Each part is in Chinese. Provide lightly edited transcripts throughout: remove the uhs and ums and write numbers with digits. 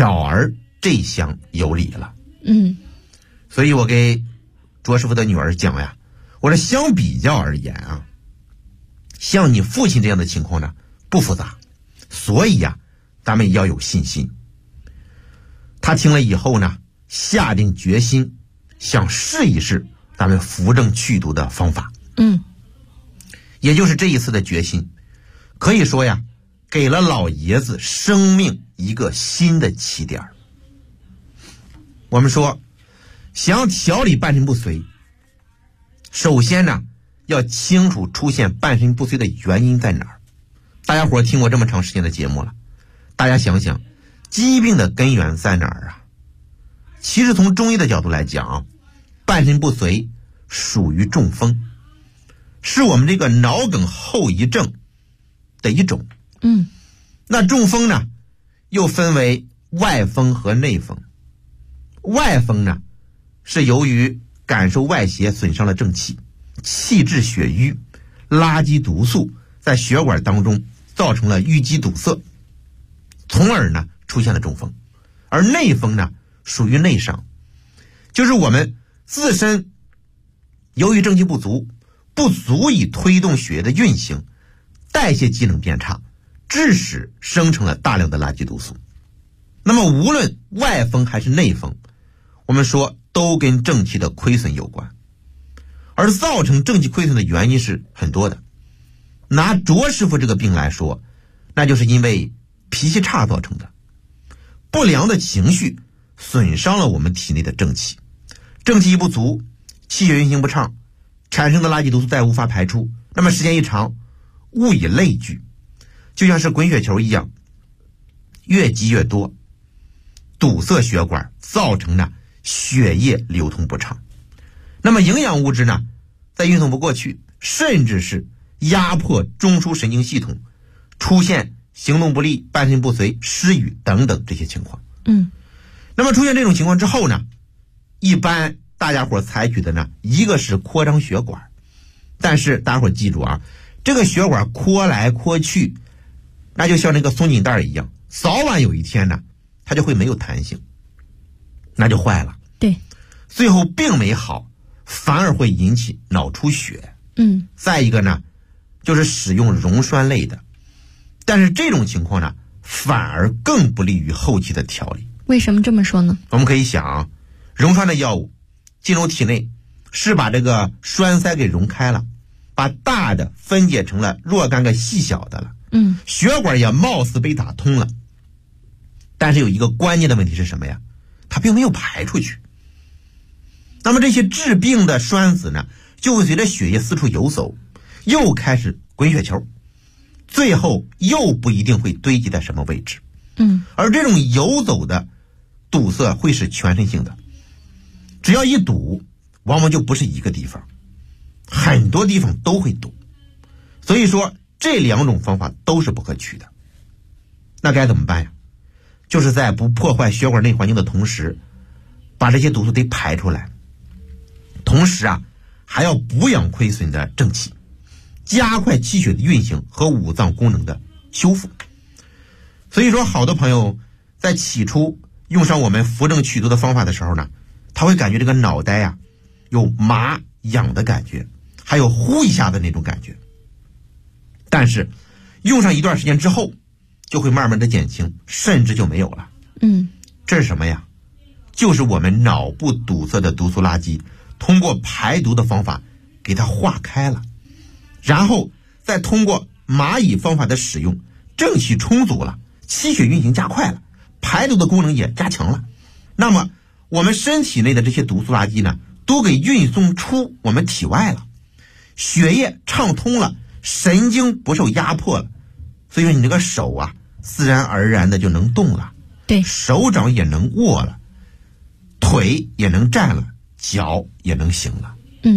巧儿这厢有理了。所以我给卓师傅的女儿讲呀，我说相比较而言啊，像你父亲这样的情况呢不复杂，所以呀咱们要有信心。他听了以后呢，下定决心想试一试咱们扶正祛毒的方法。也就是这一次的决心，可以说呀给了老爷子生命一个新的起点。我们说想调理半身不遂，首先呢要清楚出现半身不遂的原因在哪儿。大家伙听过这么长时间的节目了，大家想想疾病的根源在哪儿啊？其实从中医的角度来讲，半身不遂属于中风，是我们这个脑梗后遗症的一种。那中风呢又分为外风和内风。外风呢是由于感受外邪损伤了正气，气滞血瘀，垃圾毒素在血管当中造成了淤积堵塞，从而呢出现了中风。而内风呢属于内伤，就是我们自身由于正气不足以推动血液的运行，代谢机能变差，致使生成了大量的垃圾毒素。那么无论外风还是内风，我们说都跟正气的亏损有关，而造成正气亏损的原因是很多的。拿卓师傅这个病来说，那就是因为脾气差造成的。不良的情绪损伤了我们体内的正气，正气一不足，气血运行不畅，产生的垃圾毒素再无法排出，那么时间一长，物以类聚，就像是滚雪球一样，越积越多，堵塞血管，造成呢血液流通不畅。那么营养物质呢再运送不过去，甚至是压迫中枢神经系统，出现行动不利、半身不遂、失语等等这些情况。那么出现这种情况之后呢，一般大家伙采取的呢，一个是扩张血管，但是大家伙记住啊，这个血管扩来扩去，那就像那个松紧带一样，早晚有一天呢它就会没有弹性，那就坏了。 对， 最后病没好，反而会引起脑出血。再一个呢就是使用溶栓类的，但是这种情况呢反而更不利于后期的调理。 为什么这么说呢？ 我们可以想，溶栓的药物进入体内是把这个栓塞给溶开了，把大的分解成了若干个细小的了，血管也貌似被打通了，但是有一个关键的问题是什么呀？它并没有排出去。那么这些治病的栓子呢就会随着血液四处游走，又开始滚雪球，最后又不一定会堆积在什么位置。而这种游走的堵塞会是全身性的，只要一堵，往往就不是一个地方，很多地方都会堵。所以说这两种方法都是不可取的。那该怎么办呀？就是在不破坏血管内环境的同时，把这些毒素得排出来，同时啊还要补养亏损的正气，加快气血的运行和五脏功能的修复。所以说好多朋友在起初用上我们扶正祛毒的方法的时候呢，他会感觉这个脑袋呀有麻痒的感觉，还有呼一下的那种感觉，但是用上一段时间之后就会慢慢的减轻，甚至就没有了。这是什么呀？就是我们脑部堵塞的毒素垃圾通过排毒的方法给它化开了，然后再通过蚂蚁方法的使用，正气充足了，气血运行加快了，排毒的功能也加强了，那么我们身体内的这些毒素垃圾呢都给运送出我们体外了，血液畅通了，神经不受压迫了，所以说你这个手啊自然而然的就能动了， 对， 手掌也能握了，腿也能站了，脚也能行了。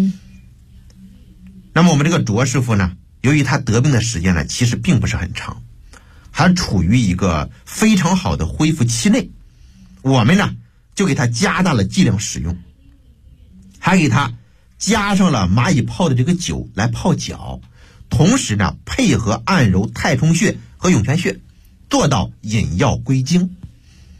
那么我们这个卓师傅呢，由于他得病的时间呢其实并不是很长，还处于一个非常好的恢复期内，我们呢就给他加大了剂量使用，还给他加上了蚂蚁泡的这个酒来泡脚，同时呢配合按揉太冲穴和涌泉穴，做到引药归经。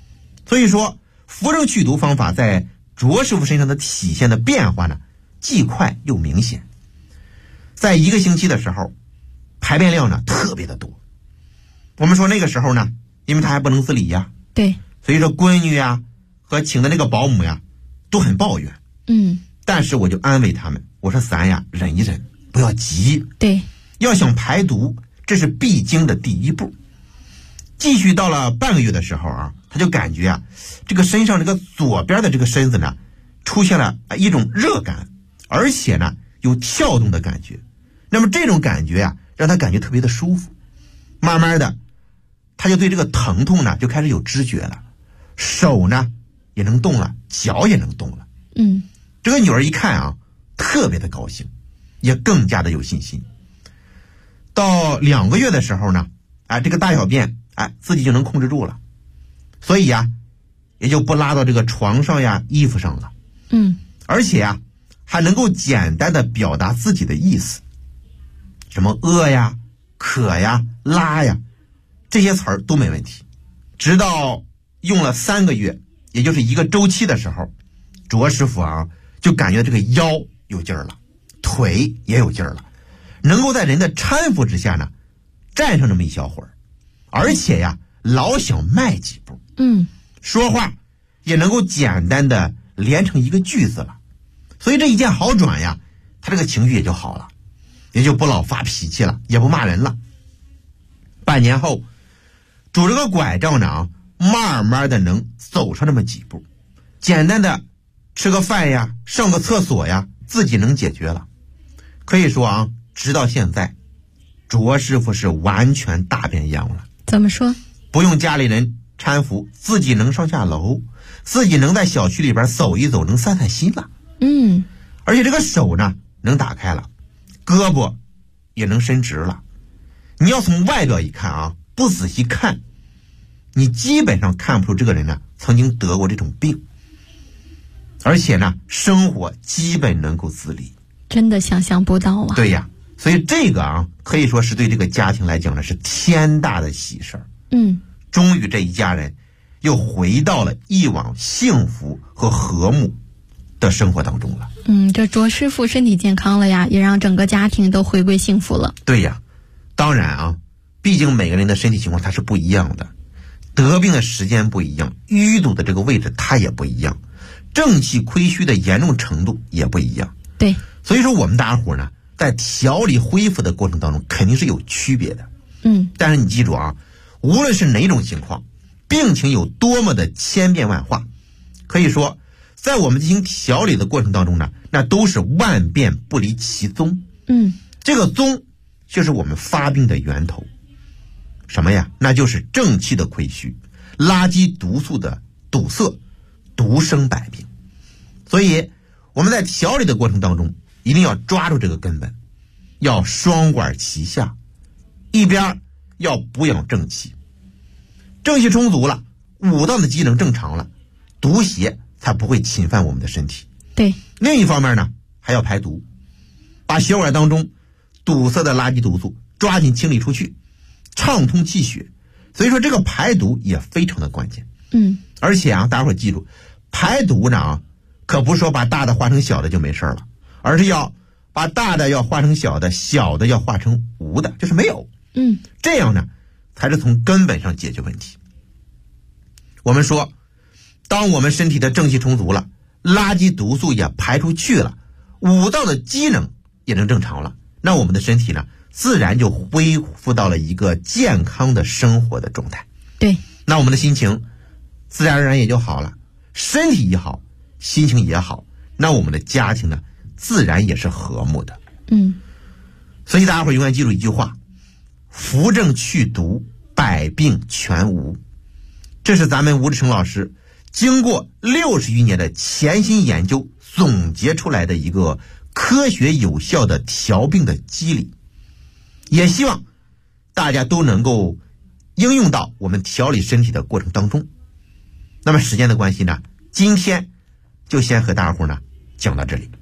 所以说扶正祛毒方法在卓师傅身上的体现的变化呢，既快又明显。在1个星期的时候，排便量呢特别的多。我们说那个时候呢，因为他还不能自理呀， 对， 所以说闺女呀和请的那个保姆呀都很抱怨。但是我就安慰他们，我说咱呀忍一忍，不要急。 对， 要想排毒，这是必经的第一步。继续到了半个月的时候啊，他就感觉啊，这个身上这个左边的这个身子呢，出现了一种热感，而且呢有跳动的感觉。那么这种感觉啊，让他感觉特别的舒服。慢慢的，他就对这个疼痛呢就开始有知觉了，手呢也能动了，脚也能动了。这个女儿一看啊，特别的高兴，也更加的有信心。到2个月的时候呢，这个大小便自己就能控制住了，所以呀，也就不拉到这个床上呀、衣服上了。而且呀，还能够简单的表达自己的意思，什么饿呀、渴呀、拉呀，这些词儿都没问题。直到用了3个月，也就是1个周期的时候，卓师傅啊就感觉这个腰有劲儿了，腿也有劲儿了，能够在人的搀扶之下呢站上这么一小会儿，而且呀老想迈几步，说话也能够简单的连成一个句子了。所以这一见好转呀，他这个情绪也就好了，也就不老发脾气了，也不骂人了。半年后，拄着个拐杖呢慢慢的能走上这么几步，简单的吃个饭呀，上个厕所呀，自己能解决了。可以说啊，直到现在，卓师傅是完全大变样了。 怎么说？ 不用家里人搀扶，自己能上下楼，自己能在小区里边走一走，能散散心了。而且这个手呢能打开了，胳膊也能伸直了。你要从外表一看啊，不仔细看，你基本上看不出这个人呢曾经得过这种病。而且呢，生活基本能够自理， 真的想象不到啊。 对呀，所以这个啊，可以说是对这个家庭来讲呢，是天大的喜事儿。终于这一家人又回到了以往幸福和和睦的生活当中了。 这卓师傅身体健康了呀，也让整个家庭都回归幸福了。 对呀，当然啊，毕竟每个人的身体情况它是不一样的，得病的时间不一样，淤堵的这个位置它也不一样，正气亏虚的严重程度也不一样。 对， 所以说我们大家伙呢，在调理恢复的过程当中肯定是有区别的。但是你记住啊，无论是哪种情况，病情有多么的千变万化，可以说在我们进行调理的过程当中呢，那都是万变不离其宗。这个宗就是我们发病的源头，什么呀？那就是正气的亏虚，垃圾毒素的堵塞，独生百病。所以我们在调理的过程当中，一定要抓住这个根本，要双管齐下，一边要补养正气，正气充足了，五脏的机能正常了，毒邪才不会侵犯我们的身体。 对， 另一方面呢，还要排毒，把血管当中堵塞的垃圾毒素抓紧清理出去，畅通气血。所以说这个排毒也非常的关键。而且啊，大家伙记住，排毒呢可不是说把大的化成小的就没事了，而是要把大的要化成小的，小的要化成无的，就是没有。这样呢才是从根本上解决问题。我们说，当我们身体的正气充足了，垃圾毒素也排出去了，五脏的机能也能正常了，那我们的身体呢自然就恢复到了一个健康的生活的状态。 对， 那我们的心情自然而然也就好了，身体也好，心情也好，那我们的家庭呢自然也是和睦的。所以大家伙永远记住一句话，扶正祛毒，百病全无。这是咱们吴志成老师经过60余年的潜心研究总结出来的一个科学有效的调病的机理，也希望大家都能够应用到我们调理身体的过程当中。那么时间的关系呢，今天就先和大伙呢讲到这里。 好。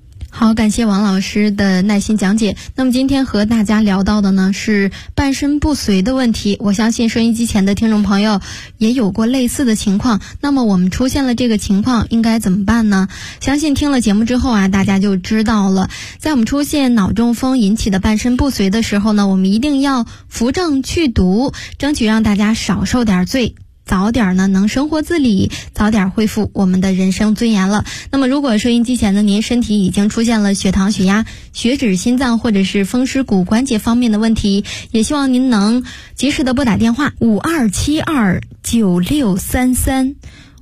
好，感谢王老师的耐心讲解。那么今天和大家聊到的呢是半身不遂的问题，我相信收音机前的听众朋友也有过类似的情况。那么我们出现了这个情况应该怎么办呢？相信听了节目之后啊，大家就知道了。在我们出现脑中风引起的半身不遂的时候呢，我们一定要扶正去毒，争取让大家少受点罪，早点呢能生活自理，早点恢复我们的人生尊严了。那么如果收音机前的您身体已经出现了血糖、血压、血脂、心脏或者是风湿骨关节方面的问题，也希望您能及时的拨打电话52729633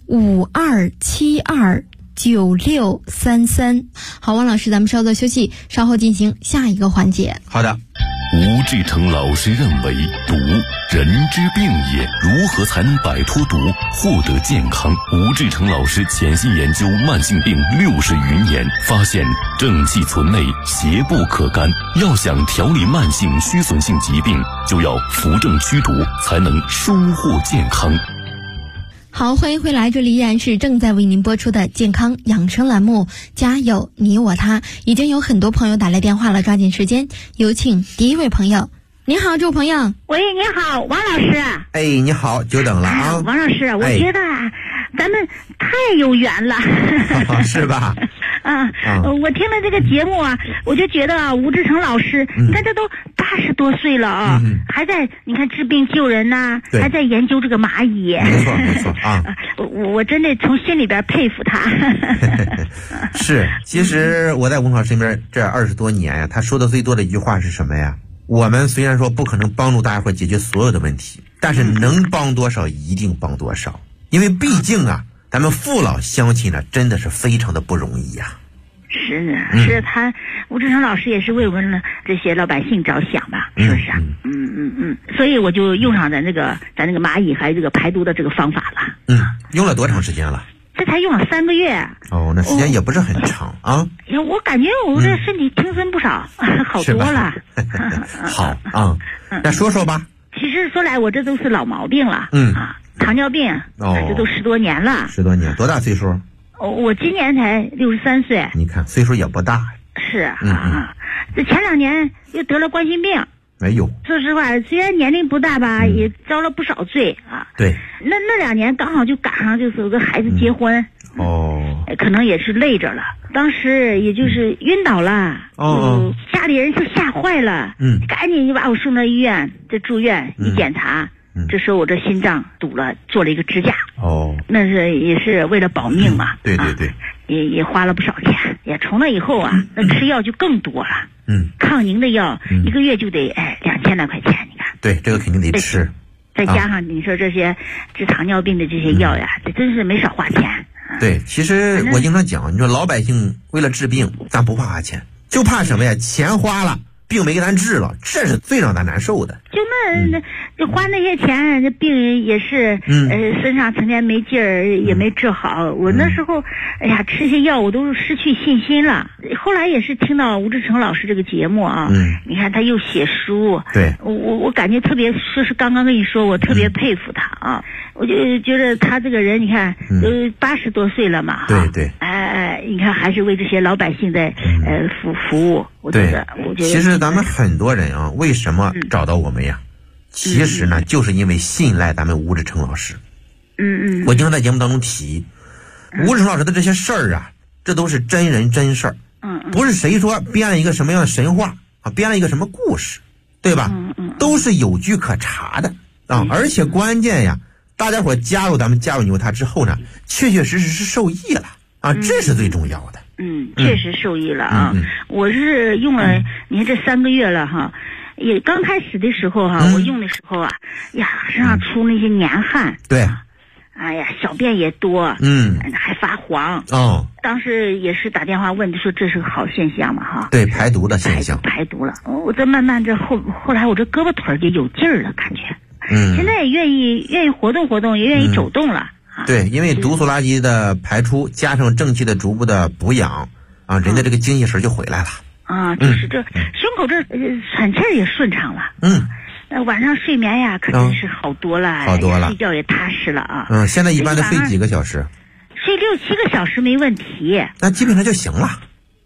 52729633。好，王老师，咱们稍作休息，稍后进行下一个环节。 好的。 吴志成老师认为，毒人之病也，如何才能摆脱毒，获得健康？吴志成老师潜心研究慢性病60余年，发现正气存内，邪不可干。要想调理慢性虚损性疾病，就要扶正驱毒，才能收获健康。 好，欢迎回来，这里依然是正在为您播出的健康养生栏目，家有你我他。已经有很多朋友打来电话了，抓紧时间，有请第一位朋友。你好，这位朋友。 喂，你好，王老师。 哎，你好，久等了啊。 王老师，我觉得咱们太有缘了。 是吧？ 我听了这个节目啊，我就觉得吴志成老师，你看这都80多岁了啊，还在你看治病救人呐，还在研究这个蚂蚁。 没错啊。 我真的从心里边佩服他。 是，其实我在吴老师身边这20多年呀，他说的最多的一句话是什么呀？我们虽然说不可能帮助大家伙解决所有的问题，但是能帮多少一定帮多少，因为毕竟啊，咱们父老乡亲呢，真的是非常的不容易呀。 是是他吴志成老师也是为我们这些老百姓着想吧，是不是啊？所以我就用上咱那个蚂蚁还有这个排毒的这个方法了。 用了多长时间了？ 这才用了3个月。 哦，那时间也不是很长啊。 我感觉我这身体轻松不少，好多了。 好啊，那说说吧。 其实说来，我这都是老毛病了。糖尿病，这都10多年了。 10多年，多大岁数？ 我今年才63岁。 你看岁数也不大。 是这前2年又得了冠心病。 哎呦， 说实话，虽然年龄不大吧，也遭了不少罪啊。 对， 那2年刚好就赶上就是有个孩子结婚。可能也是累着了，当时也就是晕倒了。家里人就吓坏了。赶紧就把我送到医院，这住院一检查。这时候我这心脏堵了，做了一个支架。那是也是为了保命嘛。 对， 也花了不少钱。也从那以后啊，那吃药就更多了。抗凝的药1个月就得2000来块钱，你看。 对，这个肯定得吃。 再加上你说这些治糖尿病的这些药呀，这真是没少花钱。 对，其实我经常讲，你说老百姓为了治病，咱不怕花钱，就怕什么呀？钱花了，病没给咱治了，这是最让咱难受的。就花那些钱，这病也是身上成天没劲儿，也没治好。我那时候吃些药我都失去信心了。后来也是听到吴志成老师这个节目啊，你看他又写书。对，我感觉特别，说是刚刚跟你说，我特别佩服他啊。我就觉得他这个人，你看都80多岁了嘛。对，你看还是为这些老百姓在服务。我觉得其实咱们很多人啊，为什么找到我们呀？其实呢，就是因为信赖咱们吴志成老师。我经常在节目当中提，吴志成老师的这些事儿啊，这都是真人真事儿。不是谁说编了一个什么样的神话啊，编了一个什么故事，对吧？都是有据可查的啊。而且关键呀，大家伙加入咱们加入你我他之后呢，确确实实是受益了啊，这是最重要的。 确实受益了啊。我是用了，你看这3个月了哈。也刚开始的时候我用的时候啊，身上出那些黏汗。对，小便也多，还发黄。当时也是打电话问，说这是个好现象嘛哈。 对，排毒的现象。 排毒了，我这慢慢这后来我这胳膊腿也有劲儿了，感觉。现在也愿意活动活动，也愿意走动了。 对，因为毒素垃圾的排出，加上正气的逐步的补养啊，人的这个精气神就回来了。 就是这胸口这喘气儿也顺畅了。晚上睡眠呀可真是好多了，睡觉也踏实了啊。 现在一般都睡几个小时？ 睡6-7个小时没问题。 那基本上就行了。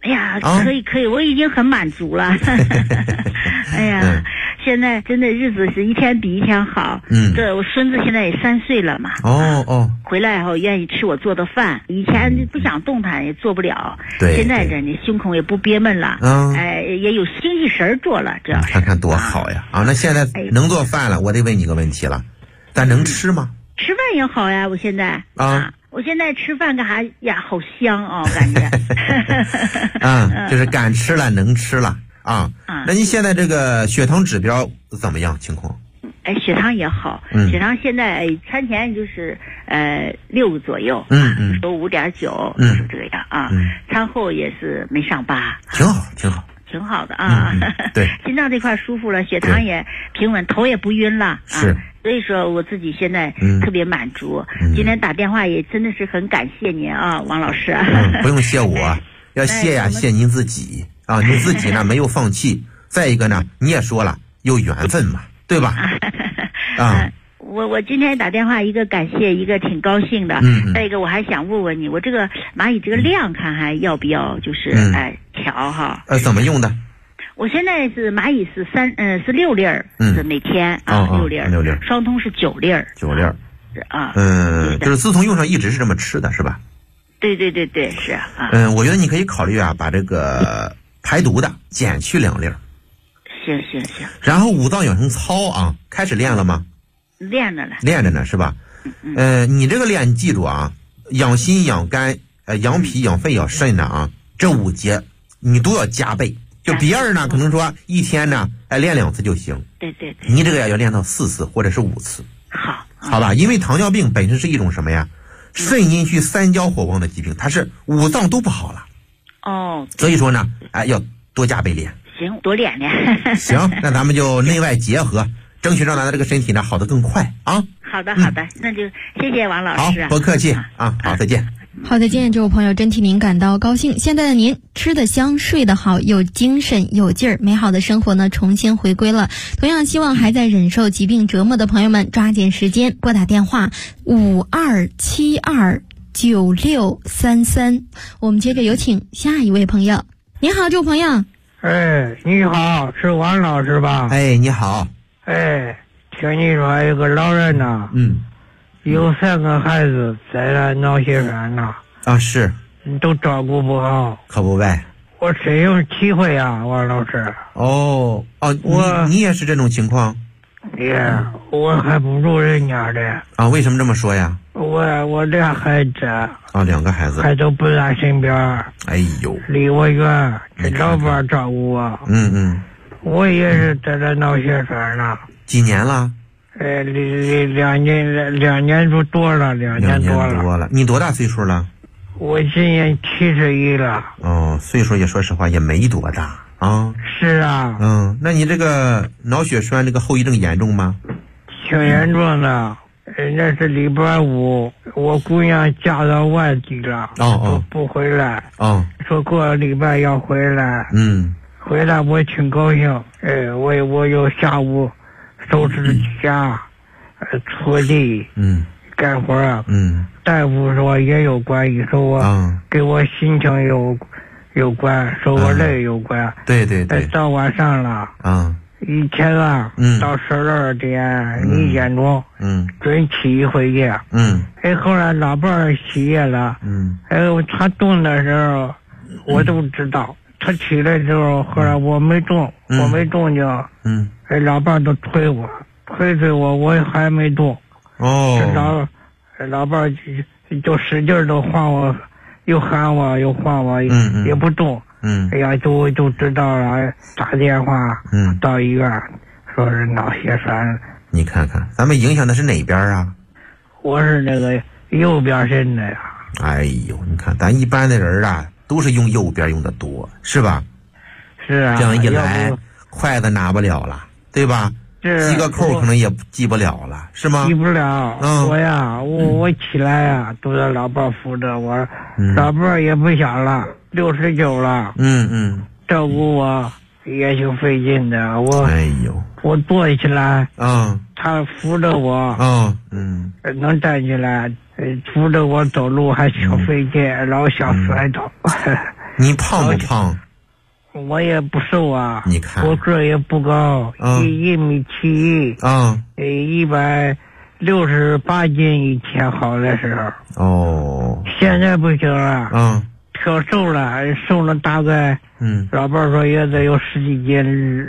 哎呀，可以，我已经很满足了。哎呀，现在真的日子是一天比一天好。这我孙子现在也3岁了嘛。回来以后愿意吃我做的饭，以前不想动弹也做不了。 对， 现在这胸口也不憋闷了。也有精气神做了，这看看多好呀！那现在能做饭了，我得问你个问题了，咱能吃吗？ 吃饭也好呀，我现在我现在吃饭干啥呀？好香啊，感觉。 就是敢吃了，能吃了啊。那您现在这个血糖指标怎么样？情况？ 血糖也好，血糖现在餐前就是6左右，说5.9，是这个样啊。餐后也是没上8，挺好的啊。 对， 心脏这块舒服了，血糖也平稳，头也不晕了。 是。 所以说我自己现在特别满足。今天打电话也真的是很感谢您啊，王老师。 不用谢我，要谢呀，谢您自己啊！您自己呢没有放弃，再一个呢你也说了有缘分嘛，对吧？ 我今天打电话，一个感谢，一个挺高兴的。再一个我还想问问你，我这个蚂蚁这个量看还要不要就是调哈？ 怎么用的？ 我现在是蚂蚁是6粒儿，是每天6粒儿，双通是9粒儿 ，9粒儿就是自从用上一直是这么吃的，是吧？ 对，是啊。 我觉得你可以考虑把这个排毒的减去2粒儿。 行。 然后5脏养生操开始练了吗？ 练着了。 练着呢，是吧？你这个练，你记住养心、养肝、养脾、养肺、养肾的这5节你都要加倍。就别人呢，可能说一天呢，练2次就行。 对。 你这个要练到4次或者是5次。好吧，因为糖尿病本身是一种什么呀？肾阴虚三焦火旺的疾病，它是5脏都不好了。所以说呢，要多加倍练。 行，多练。 行，那咱们就内外结合，争取让咱的这个身体呢好得更快啊。 好的，那就谢谢王老师。 好，不客气好，再见。 好的，这位朋友真替您感到高兴。现在的您吃得香，睡得好，有精神有劲儿，美好的生活呢重新回归了。同样希望还在忍受疾病折磨的朋友们抓紧时间拨打电话52729633。我们接着有请下一位朋友。你好，这位朋友。 你好，是王老师吧？ 你好。 听你说有个老人呐，有3个孩子在了脑血栓呢。 是。 你都照顾不好。 可不呗。 我深有体会啊，王老师。 你也是这种情况？ 我还不如人家的。 为什么这么说呀？ 我2孩子。 2个孩子。 还都不在身边。 哎呦。 离我远，这老伴照顾我。我也是得了脑血栓了。 几年了 ？2年多了，2年多了。 你多大岁数了？ 我今年71了。 岁数也说实话也没多大是啊。 那你这个脑血栓这个后遗症严重吗？ 挺严重的。那是礼拜5，我姑娘嫁到外地了，不回来。说过了礼拜要回来。回来我挺高兴。我又下午收拾家，拖地，干活。大夫说也有关系，说我给我心情有关，说我累有关。 对。 到晚上了。一天到12点1点钟，准起一回夜。后来老伴儿起夜了。他动的时候我都知道，他起来之后，后来我没动静。老伴儿都推我，我还没动。老伴儿就使劲都晃我，又喊我又晃我，也不动。就知道了，打电话到医院，说是脑血栓。 你看看，咱们影响的是哪边啊？ 我是那个右边身的呀。 你看咱一般的人都是用右边用的多，是吧？ 是啊。 这样一来，筷子拿不了了，对吧？系个扣可能也系不了了，是吗？ 系不了。我起来都在老伴扶着我。老伴也不小了，69了。照顾我也挺费劲的。我坐起来，他扶着我，能站起来，扶着我走路还挺费劲，老想摔倒。 你胖不胖？ 我也不瘦啊。 你看， 我个也不高，1.71米，168斤以前好的时候。 哦。 现在不行了。可瘦了，瘦了大概。老伴说也得有10几斤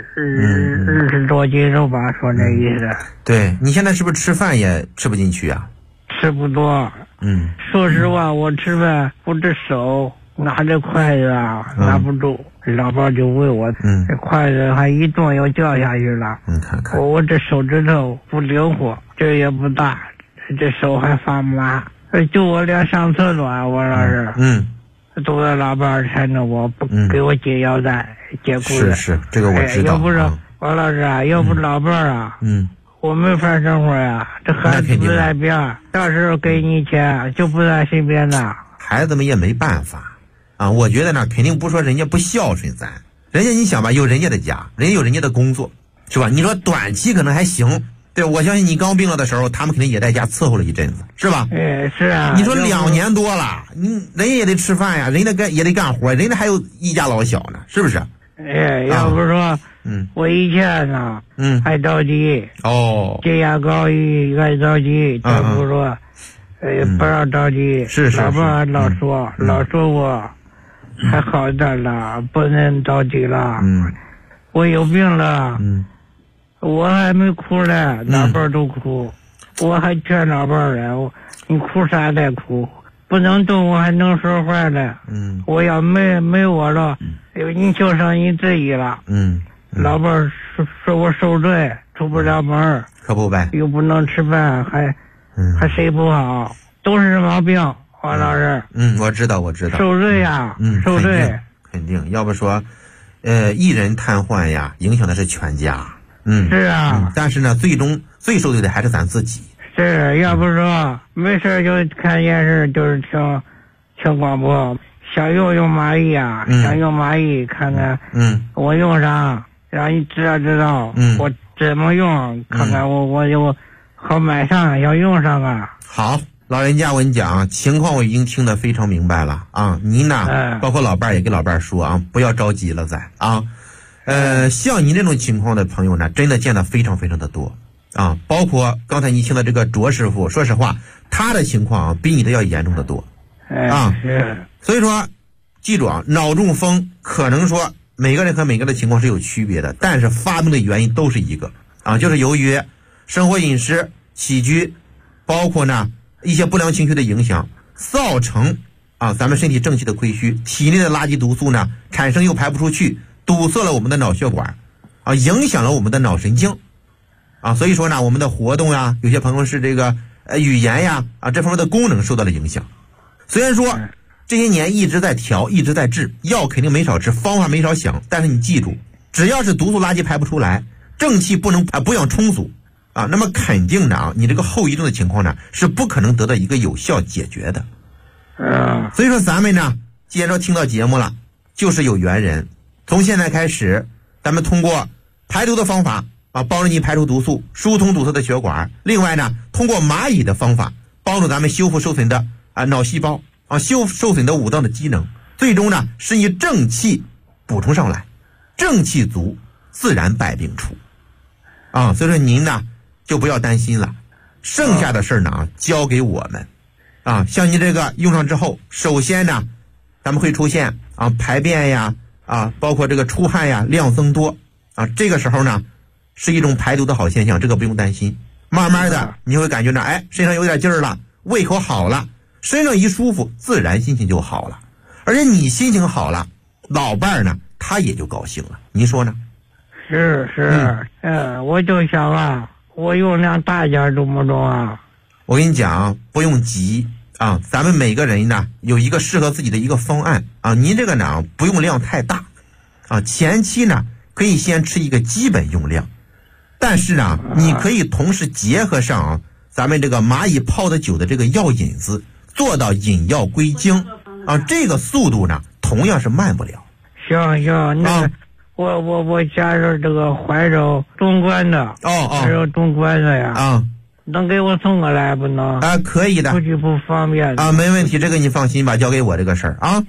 ，20多斤肉吧，说那意思。 对，你现在是不是吃饭也吃不进去啊？ 吃不多。说实话，我吃饭我这手拿着筷子拿不住，老伴就问我，这筷子还一动又掉下去了。 看看我这手指头不灵活，这也不大，这手还发麻。就我连上厕所我老是都在老伴搀着我，不给我解腰带、解裤子。 是，这个我知道。 要不是王老师要不老伴我没法生活呀。这孩子不在边，到时候给你钱就不在身边的。 孩子们也没办法啊。我觉得呢，肯定不说人家不孝顺咱，人家你想吧，有人家的家，人家有人家的工作，是吧？你说短期可能还行。对，我相信你刚病了的时候，他们肯定也在家伺候了一阵子，是吧？ 是啊。 你说2年多了，人家也得吃饭呀，人家也得干活，人家还有一家老小呢，是不是？ 要不说，我以前呢，还着急血压高一爱着急，再不说，不让着急。 是。 老伴老说我还好点了，不能着急了。我有病了。我还没哭呢，老伴都哭，我还劝老伴呢，你哭啥再哭，不能动我还能说话呢。我要没我了，你就剩你自己了。老伴说我受罪，出不了门， 可不呗， 又不能吃饭，还睡不好，都是毛病。王老师， 我知道， 受罪呀，受罪， 肯定，要不说，一人瘫痪呀，影响的是全家。 是啊。 但是呢，最终最受罪的还是咱自己。 是，要不说没事就看电视，就是听广播，想用蚂蚁想用蚂蚁看看，我用上，让你知道，我怎么用，看看我就好买上，要用上啊。 好，老人家，我跟你讲，情况我已经听得非常明白了啊。您呢，包括老伴也跟老伴说啊，不要着急了再啊。像您这种情况的朋友呢，真的见得非常非常的多啊。包括刚才你听的这个卓师傅，说实话，他的情况比你的要严重的多啊。所以说，记住啊，脑中风可能说每个人和每个人的情况是有区别的，但是发病的原因都是一个啊，就是由于生活饮食起居，包括呢一些不良情绪的影响，造成咱们身体正气的亏虚，体内的垃圾毒素呢产生又排不出去，堵塞了我们的脑血管影响了我们的脑神经所以说呢，我们的活动呀，有些朋友是这个语言呀这方面的功能受到了影响。虽然说这些年一直在调，一直在治，药肯定没少吃，方法没少想，但是你记住，只要是毒素垃圾排不出来，正气不能补养充足那么肯定的你这个后遗症的情况呢是不可能得到一个有效解决的。所以说咱们呢，既然说听到节目了，就是有缘人，从现在开始，咱们通过排毒的方法帮助你排出毒素，疏通堵塞的血管。另外呢，通过蚂蚁的方法，帮助咱们修复受损的脑细胞修复受损的五脏的机能，最终呢是以正气补充上来，正气足，自然百病除所以说您呢就不要担心了，剩下的事呢交给我们像你这个用上之后，首先呢咱们会出现排便呀包括这个出汗呀量增多这个时候呢是一种排毒的好现象，这个不用担心。慢慢的你会感觉到身上有点劲儿了，胃口好了，身上一舒服，自然心情就好了。而且你心情好了，老伴儿呢他也就高兴了，您说呢？ 是我就想我用量大一点中不中我跟你讲不用急咱们每个人呢有一个适合自己的一个方案您这个呢不用量太大前期呢可以先吃一个基本用量，但是呢你可以同时结合上咱们这个蚂蚁泡的酒的这个药引子，做到引药归经这个速度呢同样是慢不了。 行，那我家是这个怀柔东关的怀柔东关的呀能给我送过来不能？ 可以的， 出去不方便没问题，这个你放心吧，交给我这个事儿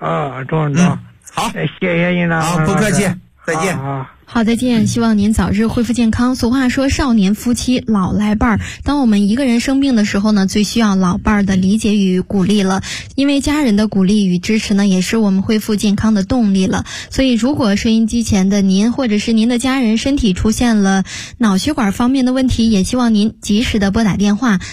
中。 好， 谢谢你了。 好，不客气，再见。 好，再见，希望您早日恢复健康。俗话说，少年夫妻老来伴儿。当我们一个人生病的时候呢，最需要老伴儿的理解与鼓励了，因为家人的鼓励与支持呢，也是我们恢复健康的动力了。所以如果收音机前的您或者是您的家人身体出现了脑血管方面的问题，也希望您及时的拨打电话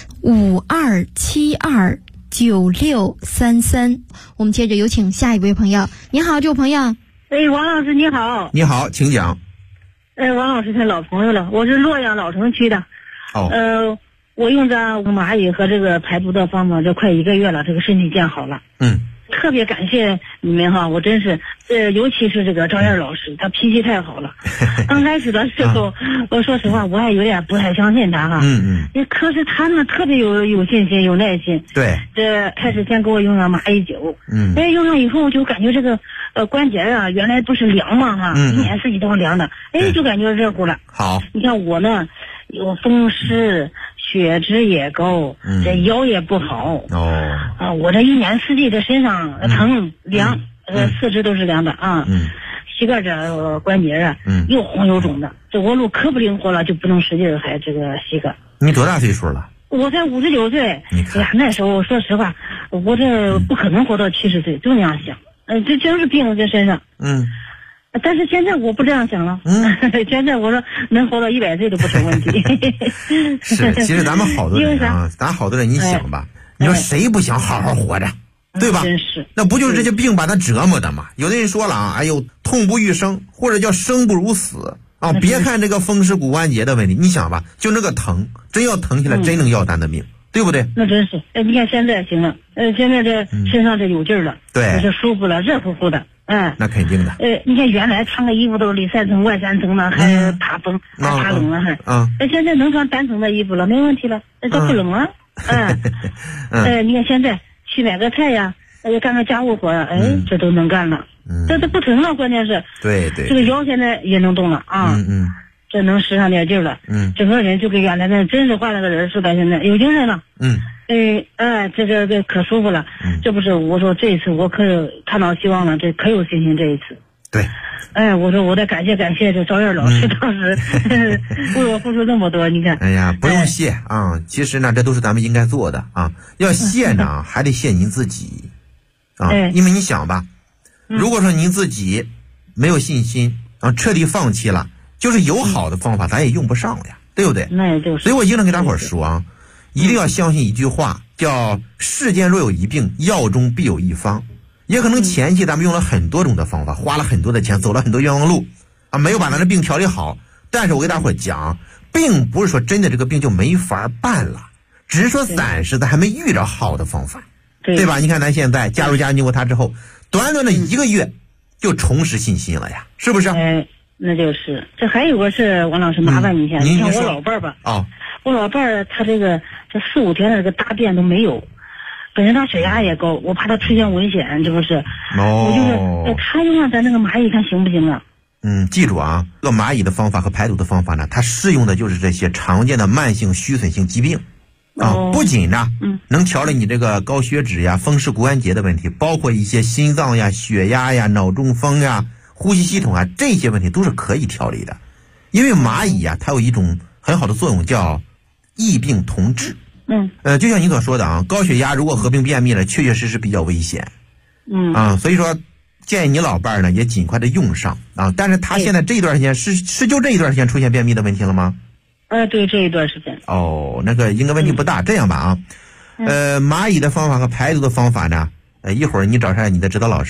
52729633。我们接着有请下一位朋友。你好，这位朋友。 王老师你好。 你好，请讲。 王老师是老朋友了，我是洛阳老城区的。我用着蚂蚁和这个排毒的方法，这快1个月了，这个身体见好了。特别感谢你们哈，我真是尤其是这个赵燕老师，他脾气太好了。刚开始的时候，我说实话，我还有点不太相信他哈。可是他呢，特别有信心，有耐心。 对。 这开始先给我用上蚂蚁酒。用上以后就感觉这个关节啊，原来不是凉嘛哈，一年四季都是凉的，就感觉热乎了。 好。 你看我呢，有风湿，血脂也高，这腰也不好。我这一年四季这身上疼凉，四肢都是凉的啊。膝盖这关节啊，又红又肿的，这我路可不灵活了，就不能使劲还这个膝盖。 你多大岁数了？ 我才59岁。那时候说实话，我这不可能活到70岁，就那样想。这就是病在身上。但是现在我不这样想了。现在我说能活到100岁都不成问题。 是，其实咱们好多人啊，咱好多人，你想吧，你说谁不想好好活着，对吧？ 真是。 那不就是这些病把他折磨的吗？有的人说了啊，哎呦，痛不欲生，或者叫生不如死啊！别看这个风湿骨关节的问题，你想吧，就那个疼，真要疼起来，真能要咱的命。对不对？ 那真是。你看现在行了，现在这身上这有劲儿了， 对， 这舒服了，热乎乎的。 那肯定的。 你看原来穿个衣服都是里3层外3层的，还怕风，还怕冷了，还。现在能穿单层的衣服了，没问题了，这不冷了。你看现在去买个菜呀，干个家务活呀，这都能干了。这不疼了，关键是。 对。 这个腰现在也能动了啊。这能使上点劲了。整个人就跟原来那真是换了个人似的，现在有精神了。这可舒服了。这不是我说这一次我可有看到希望了，这可有信心这一次。 对。 我说我得感谢这赵燕老师当时为我付出那么多，你看。 哎呀，不用谢啊！其实呢，这都是咱们应该做的啊。要谢呢，还得谢您自己啊，因为你想吧，如果说您自己没有信心啊，彻底放弃了。就是有好的方法，咱也用不上了呀，对不对？ 那也就是。 所以我经常给大伙儿说啊，一定要相信一句话，叫“世间若有一病，药中必有一方”。也可能前期咱们用了很多种的方法，花了很多的钱，走了很多冤枉路啊，没有把咱的病调理好。但是我给大伙儿讲，并不是说真的这个病就没法办了，只是说暂时咱还没遇着好的方法，对吧？你看咱现在加入经过它之后，短短的1个月就重拾信心了呀，是不是？ 那就是。这还有个事，王老师麻烦你一下。你看我老伴儿吧。我老伴儿他这4、5天的这个大便都没有，本身他血压也高，我怕他出现危险，这不是？我就是他用上咱那个蚂蚁看行不行啊？ 记住啊，这个蚂蚁的方法和排毒的方法呢，它适用的就是这些常见的慢性虚损性疾病不仅呢能调理你这个高血脂呀、风湿骨关节的问题，包括一些心脏呀、血压呀、脑中风呀、呼吸系统啊，这些问题都是可以调理的。因为蚂蚁啊，它有一种很好的作用，叫异病同治。就像你所说的啊，高血压如果合并便秘了，确确实实比较危险。所以说建议你老伴儿呢也尽快的用上啊。但是他现在这一段时间是就这一段时间出现便秘的问题了吗？ 对，这一段时间。 那个应该问题不大。这样吧啊，蚂蚁的方法和排毒的方法呢，一会儿你找上你的指导老师。